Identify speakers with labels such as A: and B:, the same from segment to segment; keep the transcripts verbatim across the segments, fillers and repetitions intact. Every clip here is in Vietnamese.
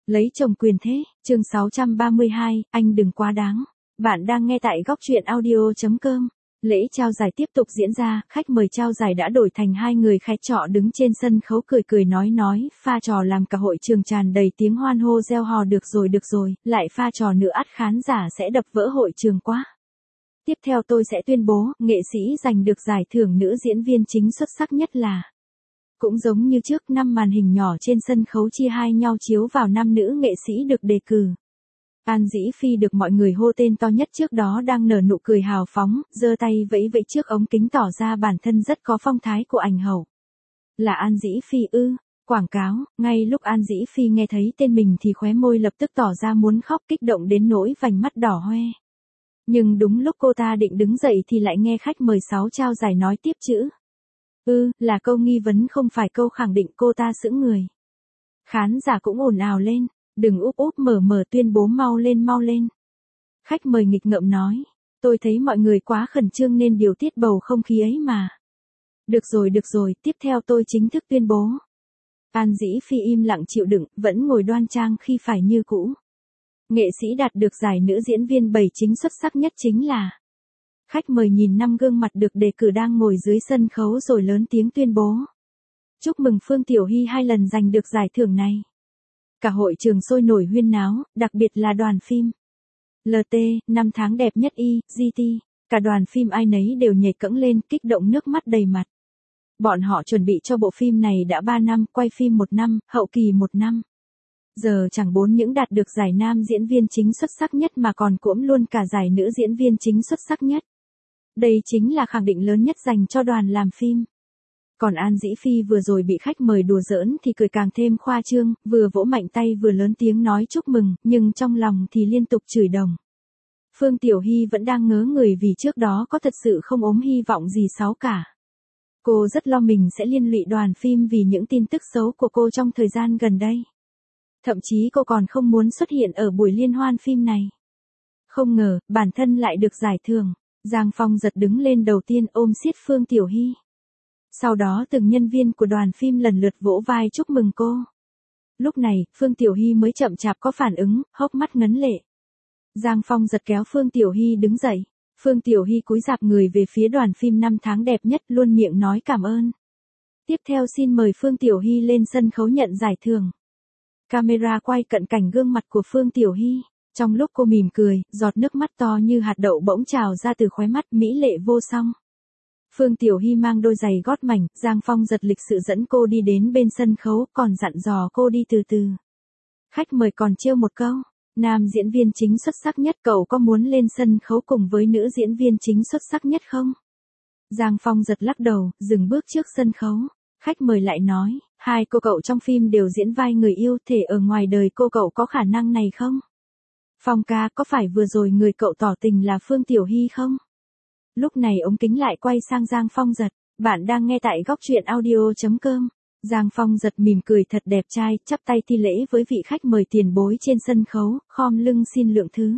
A: Lấy chồng quyền thế, chương sáu trăm ba mươi hai, anh đừng quá đáng. Bạn đang nghe tại góc truyện audio chấm com. Lễ trao giải tiếp tục diễn ra, khách mời trao giải đã đổi thành hai người khách trọ đứng trên sân khấu cười cười nói nói, pha trò làm cả hội trường tràn đầy tiếng hoan hô reo hò được rồi được rồi, lại pha trò nữa ắt khán giả sẽ đập vỡ hội trường quá. Tiếp theo tôi sẽ tuyên bố, nghệ sĩ giành được giải thưởng nữ diễn viên chính xuất sắc nhất là... Cũng giống như trước, năm màn hình nhỏ trên sân khấu chia hai nhau chiếu vào năm nữ nghệ sĩ được đề cử. An Dĩ Phi được mọi người hô tên to nhất trước đó đang nở nụ cười hào phóng, giơ tay vẫy vẫy trước ống kính tỏ ra bản thân rất có phong thái của ảnh hậu. Là An Dĩ Phi ư? Quảng cáo, ngay lúc An Dĩ Phi nghe thấy tên mình thì khóe môi lập tức tỏ ra muốn khóc kích động đến nỗi vành mắt đỏ hoe. Nhưng đúng lúc cô ta định đứng dậy thì lại nghe khách mời sáu trao giải nói tiếp chữ. Ư, là câu nghi vấn không phải câu khẳng định, cô ta sững người. Khán giả cũng ồn ào lên, đừng úp úp mở mở tuyên bố mau lên mau lên. Khách mời nghịch ngợm nói, tôi thấy mọi người quá khẩn trương nên điều tiết bầu không khí ấy mà. Được rồi được rồi, tiếp theo tôi chính thức tuyên bố. An Dĩ Phi im lặng chịu đựng, vẫn ngồi đoan trang khi phải như cũ. Nghệ sĩ đạt được giải nữ diễn viên bảy chính xuất sắc nhất chính là... Khách mời nhìn năm gương mặt được đề cử đang ngồi dưới sân khấu rồi lớn tiếng tuyên bố. Chúc mừng Phương Tiểu Hy hai lần giành được giải thưởng này. Cả hội trường sôi nổi huyên náo, đặc biệt là đoàn phim. lờ tê, năm tháng đẹp nhất y, giê tê, cả đoàn phim ai nấy đều nhảy cẫng lên, kích động nước mắt đầy mặt. Bọn họ chuẩn bị cho bộ phim này đã ba năm, quay phim một năm, hậu kỳ một năm. Giờ chẳng bốn những đạt được giải nam diễn viên chính xuất sắc nhất mà còn cỗm luôn cả giải nữ diễn viên chính xuất sắc nhất. Đây chính là khẳng định lớn nhất dành cho đoàn làm phim. Còn An Dĩ Phi vừa rồi bị khách mời đùa giỡn thì cười càng thêm khoa trương, vừa vỗ mạnh tay vừa lớn tiếng nói chúc mừng, nhưng trong lòng thì liên tục chửi đồng. Phương Tiểu Hy vẫn đang ngớ người vì trước đó có thật sự không ốm hy vọng gì xấu cả. Cô rất lo mình sẽ liên lụy đoàn phim vì những tin tức xấu của cô trong thời gian gần đây. Thậm chí cô còn không muốn xuất hiện ở buổi liên hoan phim này. Không ngờ, bản thân lại được giải thưởng. Giang Phong giật đứng lên đầu tiên ôm siết Phương Tiểu Hy. Sau đó từng nhân viên của đoàn phim lần lượt vỗ vai chúc mừng cô. Lúc này, Phương Tiểu Hy mới chậm chạp có phản ứng, hốc mắt ngấn lệ. Giang Phong giật kéo Phương Tiểu Hy đứng dậy. Phương Tiểu Hy cúi rạp người về phía đoàn phim năm tháng đẹp nhất, luôn miệng nói cảm ơn. Tiếp theo xin mời Phương Tiểu Hy lên sân khấu nhận giải thưởng. Camera quay cận cảnh gương mặt của Phương Tiểu Hy. Trong lúc cô mỉm cười, giọt nước mắt to như hạt đậu bỗng trào ra từ khóe mắt, mỹ lệ vô song. Phương Tiểu Hy mang đôi giày gót mảnh, Giang Phong giật lịch sự dẫn cô đi đến bên sân khấu, còn dặn dò cô đi từ từ. Khách mời còn trêu một câu, nam diễn viên chính xuất sắc nhất, cậu có muốn lên sân khấu cùng với nữ diễn viên chính xuất sắc nhất không? Giang Phong giật lắc đầu, dừng bước trước sân khấu. Khách mời lại nói, hai cô cậu trong phim đều diễn vai người yêu, thể ở ngoài đời cô cậu có khả năng này không? Phong ca, có phải vừa rồi người cậu tỏ tình là Phương Tiểu Hy không? Lúc này ống kính lại quay sang Giang Phong giật. Bạn đang nghe tại góc truyện audio chấm com. Giang Phong giật mỉm cười thật đẹp trai, chắp tay thi lễ với vị khách mời tiền bối trên sân khấu, khom lưng xin lượng thứ.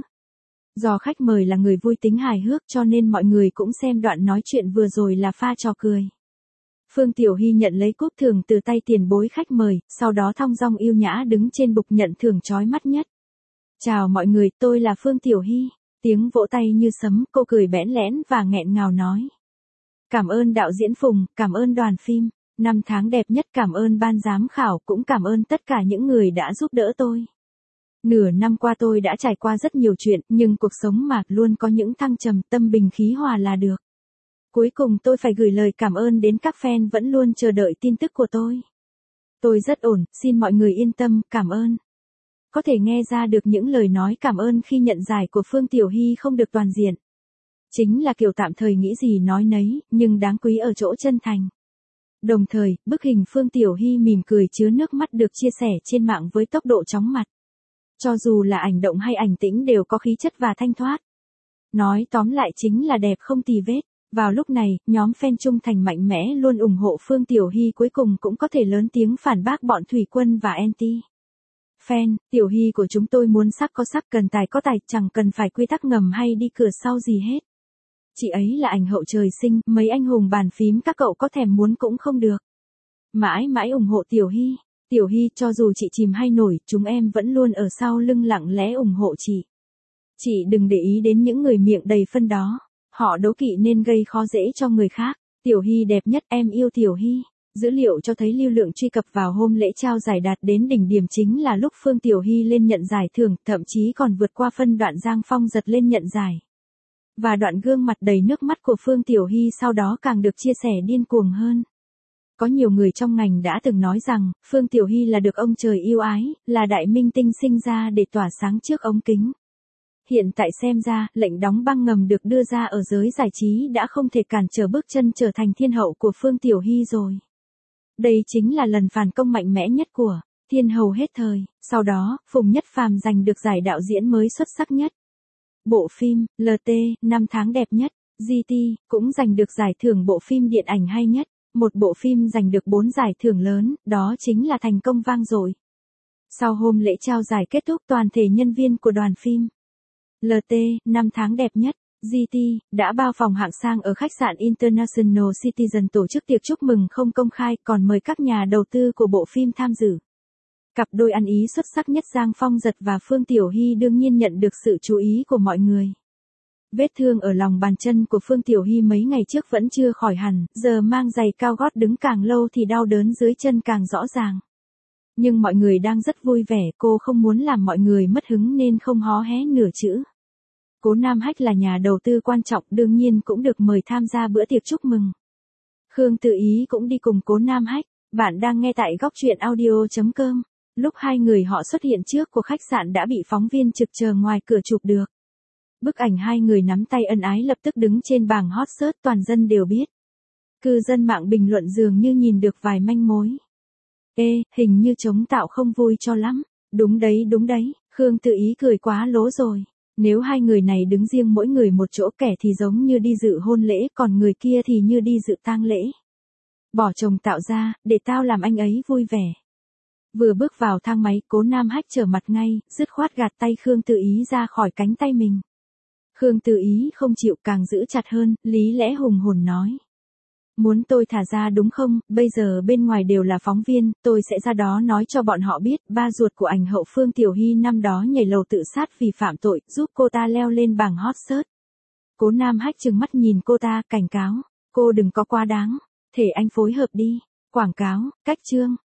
A: Do khách mời là người vui tính hài hước cho nên mọi người cũng xem đoạn nói chuyện vừa rồi là pha trò cười. Phương Tiểu Hy nhận lấy cúp thưởng từ tay tiền bối khách mời, sau đó thong dong yêu nhã đứng trên bục nhận thưởng chói mắt nhất. Chào mọi người, tôi là Phương Tiểu Hy. Tiếng vỗ tay như sấm, cô cười bẽn lẽn và nghẹn ngào nói. Cảm ơn đạo diễn Phùng, cảm ơn đoàn phim, năm tháng đẹp nhất, cảm ơn ban giám khảo, cũng cảm ơn tất cả những người đã giúp đỡ tôi. Nửa năm qua tôi đã trải qua rất nhiều chuyện, nhưng cuộc sống mà luôn có những thăng trầm, tâm bình khí hòa là được. Cuối cùng tôi phải gửi lời cảm ơn đến các fan vẫn luôn chờ đợi tin tức của tôi. Tôi rất ổn, xin mọi người yên tâm, cảm ơn. Có thể nghe ra được những lời nói cảm ơn khi nhận giải của Phương Tiểu Hy không được toàn diện. Chính là kiểu tạm thời nghĩ gì nói nấy, nhưng đáng quý ở chỗ chân thành. Đồng thời, bức hình Phương Tiểu Hy mỉm cười chứa nước mắt được chia sẻ trên mạng với tốc độ chóng mặt. Cho dù là ảnh động hay ảnh tĩnh đều có khí chất và thanh thoát. Nói tóm lại chính là đẹp không tì vết. Vào lúc này, nhóm fan trung thành mạnh mẽ luôn ủng hộ Phương Tiểu Hy cuối cùng cũng có thể lớn tiếng phản bác bọn Thủy Quân và anti. Fan, Tiểu Hy của chúng tôi muốn sắc có sắc, cần tài có tài, chẳng cần phải quy tắc ngầm hay đi cửa sau gì hết. Chị ấy là ảnh hậu trời sinh, mấy anh hùng bàn phím các cậu có thèm muốn cũng không được. Mãi mãi ủng hộ Tiểu Hy. Tiểu Hy, cho dù chị chìm hay nổi, chúng em vẫn luôn ở sau lưng lặng lẽ ủng hộ chị. Chị đừng để ý đến những người miệng đầy phân đó. Họ đố kỵ nên gây khó dễ cho người khác. Tiểu Hy đẹp nhất, em yêu Tiểu Hy. Dữ liệu cho thấy lưu lượng truy cập vào hôm lễ trao giải đạt đến đỉnh điểm chính là lúc Phương Tiểu Hy lên nhận giải thưởng, thậm chí còn vượt qua phân đoạn Giang Phong giật lên nhận giải. Và đoạn gương mặt đầy nước mắt của Phương Tiểu Hy sau đó càng được chia sẻ điên cuồng hơn. Có nhiều người trong ngành đã từng nói rằng, Phương Tiểu Hy là được ông trời yêu ái, là đại minh tinh sinh ra để tỏa sáng trước ống kính. Hiện tại xem ra, lệnh đóng băng ngầm được đưa ra ở giới giải trí đã không thể cản trở bước chân trở thành thiên hậu của Phương Tiểu Hy rồi. Đây chính là lần phản công mạnh mẽ nhất của thiên hậu hết thời. Sau đó, Phùng Nhất Phàm giành được giải đạo diễn mới xuất sắc nhất. Bộ phim lờ tê, năm tháng đẹp nhất. giê tê cũng giành được giải thưởng bộ phim điện ảnh hay nhất. Một bộ phim giành được bốn giải thưởng lớn, đó chính là thành công vang dội. Sau hôm lễ trao giải kết thúc, toàn thể nhân viên của đoàn phim lờ tê, năm tháng đẹp nhất, giê tê, đã bao phòng hạng sang ở khách sạn International Citizen tổ chức tiệc chúc mừng không công khai, còn mời các nhà đầu tư của bộ phim tham dự. Cặp đôi ăn ý xuất sắc nhất Giang Phong Giật và Phương Tiểu Hy đương nhiên nhận được sự chú ý của mọi người. Vết thương ở lòng bàn chân của Phương Tiểu Hy mấy ngày trước vẫn chưa khỏi hẳn, giờ mang giày cao gót đứng càng lâu thì đau đớn dưới chân càng rõ ràng. Nhưng mọi người đang rất vui vẻ, cô không muốn làm mọi người mất hứng nên không hó hé nửa chữ. Cố Nam Hách là nhà đầu tư quan trọng, đương nhiên cũng được mời tham gia bữa tiệc chúc mừng. Khương Tự Ý cũng đi cùng Cố Nam Hách. Bạn đang nghe tại góc truyện audio chấm com. Lúc hai người họ xuất hiện trước của khách sạn đã bị phóng viên trực chờ ngoài cửa chụp được. Bức ảnh hai người nắm tay ân ái lập tức đứng trên bảng hot search toàn dân đều biết. Cư dân mạng bình luận dường như nhìn được vài manh mối. Ê, hình như chống tạo không vui cho lắm. Đúng đấy đúng đấy, Khương Tự Ý cười quá lố rồi. Nếu hai người này đứng riêng mỗi người một chỗ, kẻ thì giống như đi dự hôn lễ, còn người kia thì như đi dự tang lễ. Bỏ chồng tạo ra, để tao làm anh ấy vui vẻ. Vừa bước vào thang máy, Cố Nam Hách trở mặt ngay, dứt khoát gạt tay Khương Tự Ý ra khỏi cánh tay mình. Khương Tự Ý không chịu, càng giữ chặt hơn, lý lẽ hùng hồn nói. Muốn tôi thả ra đúng không, bây giờ bên ngoài đều là phóng viên, tôi sẽ ra đó nói cho bọn họ biết, ba ruột của ảnh hậu Phương Tiểu Hy năm đó nhảy lầu tự sát vì phạm tội, giúp cô ta leo lên bảng hot search. Cố Nam Hách trừng mắt nhìn cô ta, cảnh cáo, cô đừng có quá đáng, thể anh phối hợp đi. Quảng cáo, cách chương,